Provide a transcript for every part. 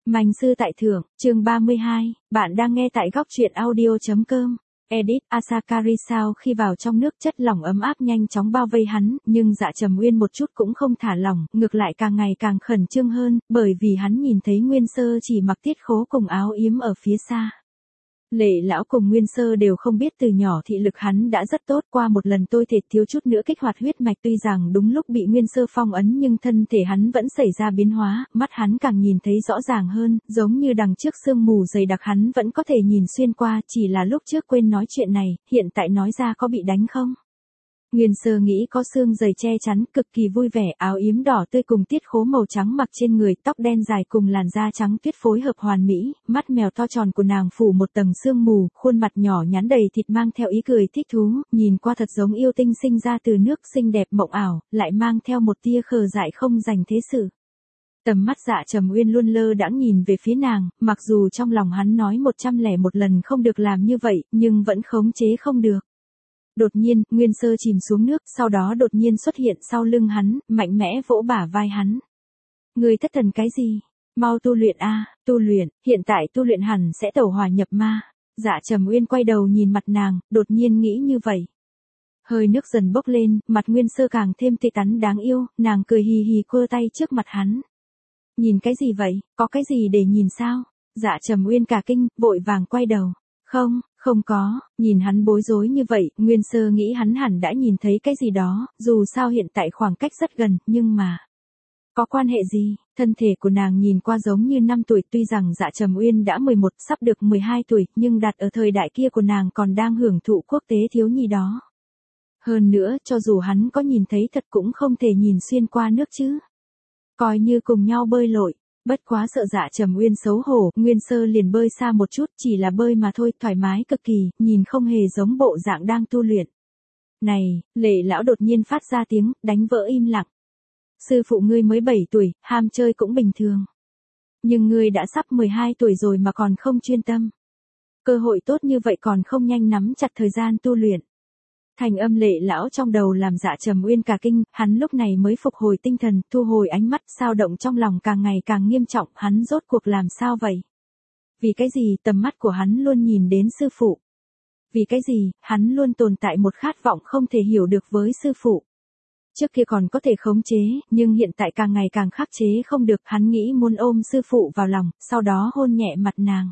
Manh sư tại thượng, chương 32, bạn đang nghe tại góc truyện audio.com. Edit, Asakari sau khi vào trong nước chất lỏng ấm áp nhanh chóng bao vây hắn, nhưng Dạ Trầm Uyên một chút cũng không thả lỏng, ngược lại càng ngày càng khẩn trương hơn, bởi vì hắn nhìn thấy Nguyên Sơ chỉ mặc tiết khố cùng áo yếm ở phía xa. Lệ lão cùng Nguyên Sơ đều không biết từ nhỏ thị lực hắn đã rất tốt, qua một lần tôi thịt thiếu chút nữa kích hoạt huyết mạch, tuy rằng đúng lúc bị Nguyên Sơ phong ấn nhưng thân thể hắn vẫn xảy ra biến hóa, mắt hắn càng nhìn thấy rõ ràng hơn, giống như đằng trước sương mù dày đặc hắn vẫn có thể nhìn xuyên qua, chỉ là lúc trước quên nói chuyện này, hiện tại nói ra có bị đánh không? Nguyên Sơ nghĩ có xương dày che chắn, cực kỳ vui vẻ, áo yếm đỏ tươi cùng tiết khố màu trắng mặc trên người, tóc đen dài cùng làn da trắng tuyết phối hợp hoàn mỹ, mắt mèo to tròn của nàng phủ một tầng sương mù, khuôn mặt nhỏ nhắn đầy thịt mang theo ý cười thích thú, nhìn qua thật giống yêu tinh sinh ra từ nước, xinh đẹp mộng ảo, lại mang theo một tia khờ dại không dành thế sự. Tầm mắt Dạ Trầm Uyên luôn lơ đãng nhìn về phía nàng, mặc dù trong lòng hắn nói 101 lần không được làm như vậy, nhưng vẫn khống chế không được. Đột nhiên, Nguyên Sơ chìm xuống nước, sau đó đột nhiên xuất hiện sau lưng hắn, mạnh mẽ vỗ bả vai hắn. Người thất thần cái gì? Mau tu luyện a, tu luyện, hiện tại tu luyện hẳn sẽ tẩu hỏa nhập ma. Dạ Trầm Uyên quay đầu nhìn mặt nàng, đột nhiên nghĩ như vậy. Hơi nước dần bốc lên, mặt Nguyên Sơ càng thêm tươi tắn đáng yêu, nàng cười hì hì quơ tay trước mặt hắn. Nhìn cái gì vậy, có cái gì để nhìn sao? Dạ Trầm Uyên cả kinh, vội vàng quay đầu. Không có, nhìn hắn bối rối như vậy, Nguyên Sơ nghĩ hắn hẳn đã nhìn thấy cái gì đó, dù sao hiện tại khoảng cách rất gần, nhưng mà... Có quan hệ gì? Thân thể của nàng nhìn qua giống như 5 tuổi, tuy rằng Dạ Trầm Uyên đã 11, sắp được 12 tuổi, nhưng đặt ở thời đại kia của nàng còn đang hưởng thụ quốc tế thiếu nhi đó. Hơn nữa, cho dù hắn có nhìn thấy thật cũng không thể nhìn xuyên qua nước chứ. Coi như cùng nhau bơi lội. Bất quá sợ Dạ Trầm Uyên xấu hổ, Nguyên Sơ liền bơi xa một chút, chỉ là bơi mà thôi, thoải mái cực kỳ, nhìn không hề giống bộ dạng đang tu luyện. Này, Lệ lão đột nhiên phát ra tiếng, đánh vỡ im lặng. Sư phụ ngươi mới 7 tuổi, ham chơi cũng bình thường. Nhưng ngươi đã sắp 12 tuổi rồi mà còn không chuyên tâm. Cơ hội tốt như vậy còn không nhanh nắm chặt thời gian tu luyện. Thành âm Lệ lão trong đầu làm Dạ Trầm Uyên cả kinh, hắn lúc này mới phục hồi tinh thần, thu hồi ánh mắt, sao động trong lòng càng ngày càng nghiêm trọng, hắn rốt cuộc làm sao vậy? Vì cái gì tầm mắt của hắn luôn nhìn đến sư phụ? Vì cái gì, hắn luôn tồn tại một khát vọng không thể hiểu được với sư phụ? Trước kia còn có thể khống chế, nhưng hiện tại càng ngày càng khắc chế không được, hắn nghĩ muốn ôm sư phụ vào lòng, sau đó hôn nhẹ mặt nàng.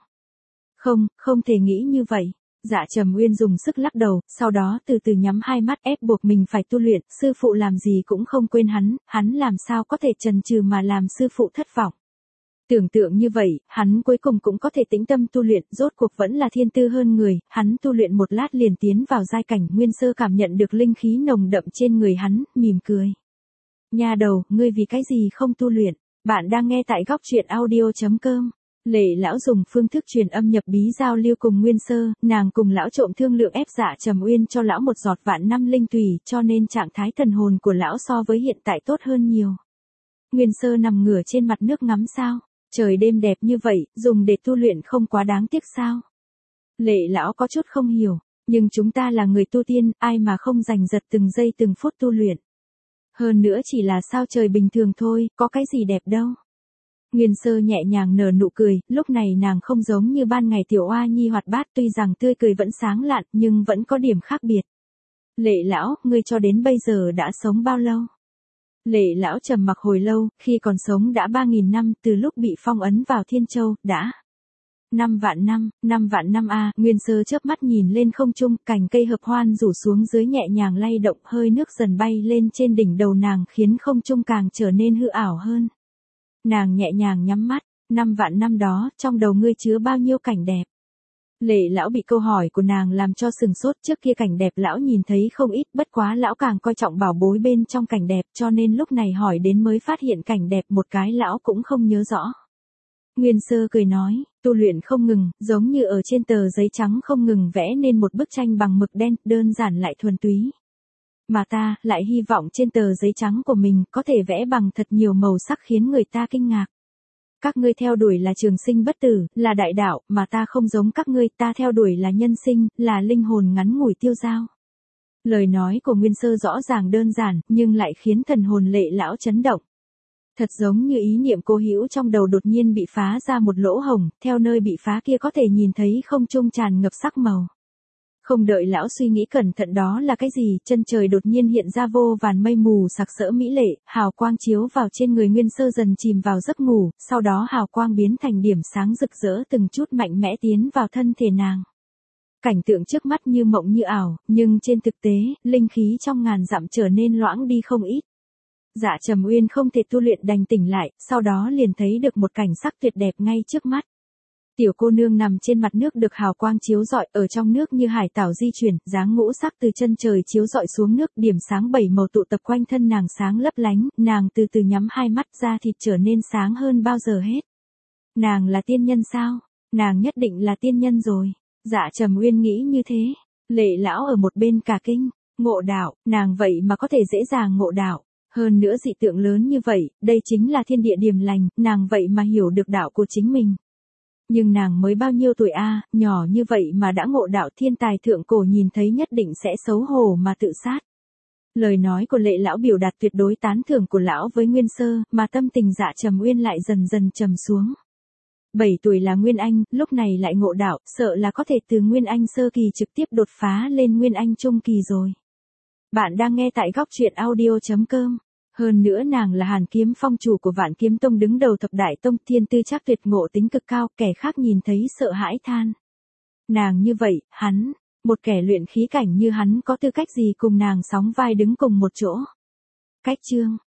Không thể nghĩ như vậy. Dạ Trầm Uyên dùng sức lắc đầu, sau đó từ từ nhắm hai mắt ép buộc mình phải tu luyện, sư phụ làm gì cũng không quên hắn làm sao có thể chần chừ mà làm sư phụ thất vọng. Tưởng tượng như vậy, hắn cuối cùng cũng có thể tĩnh tâm tu luyện, rốt cuộc vẫn là thiên tư hơn người, hắn tu luyện một lát liền tiến vào giai cảnh, Nguyên Sơ cảm nhận được linh khí nồng đậm trên người hắn, mỉm cười. Nha đầu, ngươi vì cái gì không tu luyện? Bạn đang nghe tại góc truyện audio.com. Lệ lão dùng phương thức truyền âm nhập bí giao lưu cùng Nguyên Sơ, nàng cùng lão trộm thương lượng ép Dạ Trầm Uyên cho lão một giọt vạn năm linh tùy, cho nên trạng thái thần hồn của lão so với hiện tại tốt hơn nhiều. Nguyên Sơ nằm ngửa trên mặt nước ngắm sao, trời đêm đẹp như vậy, dùng để tu luyện không quá đáng tiếc sao? Lệ lão có chút không hiểu, nhưng chúng ta là người tu tiên, ai mà không giành giật từng giây từng phút tu luyện. Hơn nữa chỉ là sao trời bình thường thôi, có cái gì đẹp đâu. Nguyên Sơ nhẹ nhàng nở nụ cười, lúc này nàng không giống như ban ngày tiểu oa nhi hoạt bát, tuy rằng tươi cười vẫn sáng lạn, nhưng vẫn có điểm khác biệt. Lệ lão, ngươi cho đến bây giờ đã sống bao lâu? Lệ lão trầm mặc hồi lâu, khi còn sống đã 3.000 năm, từ lúc bị phong ấn vào Thiên Châu, đã 5 vạn năm a. Nguyên Sơ chớp mắt nhìn lên không trung, cành cây hợp hoan rủ xuống dưới nhẹ nhàng lay động, hơi nước dần bay lên trên đỉnh đầu nàng khiến không trung càng trở nên hư ảo hơn. Nàng nhẹ nhàng nhắm mắt, 5 vạn năm đó, trong đầu ngươi chứa bao nhiêu cảnh đẹp? Lệ lão bị câu hỏi của nàng làm cho sừng sốt, trước kia cảnh đẹp lão nhìn thấy không ít, bất quá lão càng coi trọng bảo bối bên trong cảnh đẹp, cho nên lúc này hỏi đến mới phát hiện cảnh đẹp một cái lão cũng không nhớ rõ. Nguyên Sơ cười nói, tu luyện không ngừng, giống như ở trên tờ giấy trắng không ngừng vẽ nên một bức tranh bằng mực đen, đơn giản lại thuần túy. Mà ta lại hy vọng trên tờ giấy trắng của mình có thể vẽ bằng thật nhiều màu sắc khiến người ta kinh ngạc. Các ngươi theo đuổi là trường sinh bất tử, là đại đạo, mà ta không giống các ngươi, ta theo đuổi là nhân sinh, là linh hồn ngắn ngủi tiêu dao. Lời nói của Nguyên Sơ rõ ràng đơn giản, nhưng lại khiến thần hồn Lệ lão chấn động. Thật giống như ý niệm Cố Hữu trong đầu đột nhiên bị phá ra một lỗ hổng, theo nơi bị phá kia có thể nhìn thấy không trung tràn ngập sắc màu. Không đợi lão suy nghĩ cẩn thận đó là cái gì, chân trời đột nhiên hiện ra vô vàn mây mù sặc sỡ mỹ lệ, hào quang chiếu vào trên người Nguyên Sơ dần chìm vào giấc ngủ, sau đó hào quang biến thành điểm sáng rực rỡ từng chút mạnh mẽ tiến vào thân thể nàng. Cảnh tượng trước mắt như mộng như ảo, nhưng trên thực tế, linh khí trong ngàn dặm trở nên loãng đi không ít. Dạ Trầm Uyên không thể tu luyện đành tỉnh lại, sau đó liền thấy được một cảnh sắc tuyệt đẹp ngay trước mắt. Tiểu cô nương nằm trên mặt nước được hào quang chiếu rọi, ở trong nước như hải tảo di chuyển, dáng ngũ sắc từ chân trời chiếu rọi xuống nước, điểm sáng 7 màu tụ tập quanh thân nàng sáng lấp lánh, nàng từ từ nhắm hai mắt ra thịt trở nên sáng hơn bao giờ hết. Nàng là tiên nhân sao? Nàng nhất định là tiên nhân rồi. Dạ Trầm Uyên nghĩ như thế. Lệ lão ở một bên cả kinh, ngộ đạo, nàng vậy mà có thể dễ dàng ngộ đạo. Hơn nữa dị tượng lớn như vậy, đây chính là thiên địa điềm lành, nàng vậy mà hiểu được đạo của chính mình. Nhưng nàng mới bao nhiêu tuổi a, nhỏ như vậy mà đã ngộ đạo, thiên tài thượng cổ nhìn thấy nhất định sẽ xấu hổ mà tự sát. Lời nói của Lệ lão biểu đạt tuyệt đối tán thưởng của lão với Nguyên Sơ, mà tâm tình Dạ Trầm Uyên lại dần dần trầm xuống. 7 tuổi là Nguyên Anh, lúc này lại ngộ đạo, sợ là có thể từ Nguyên Anh sơ kỳ trực tiếp đột phá lên Nguyên Anh trung kỳ rồi. Bạn đang nghe tại góc truyện audio.com. Hơn nữa nàng là Hàn Kiếm Phong, chủ của Vạn Kiếm Tông, đứng đầu thập đại tông, thiên tư chắc tuyệt, ngộ tính cực cao, kẻ khác nhìn thấy sợ hãi than. Nàng như vậy, hắn, một kẻ luyện khí cảnh như hắn có tư cách gì cùng nàng sóng vai đứng cùng một chỗ. Cách chương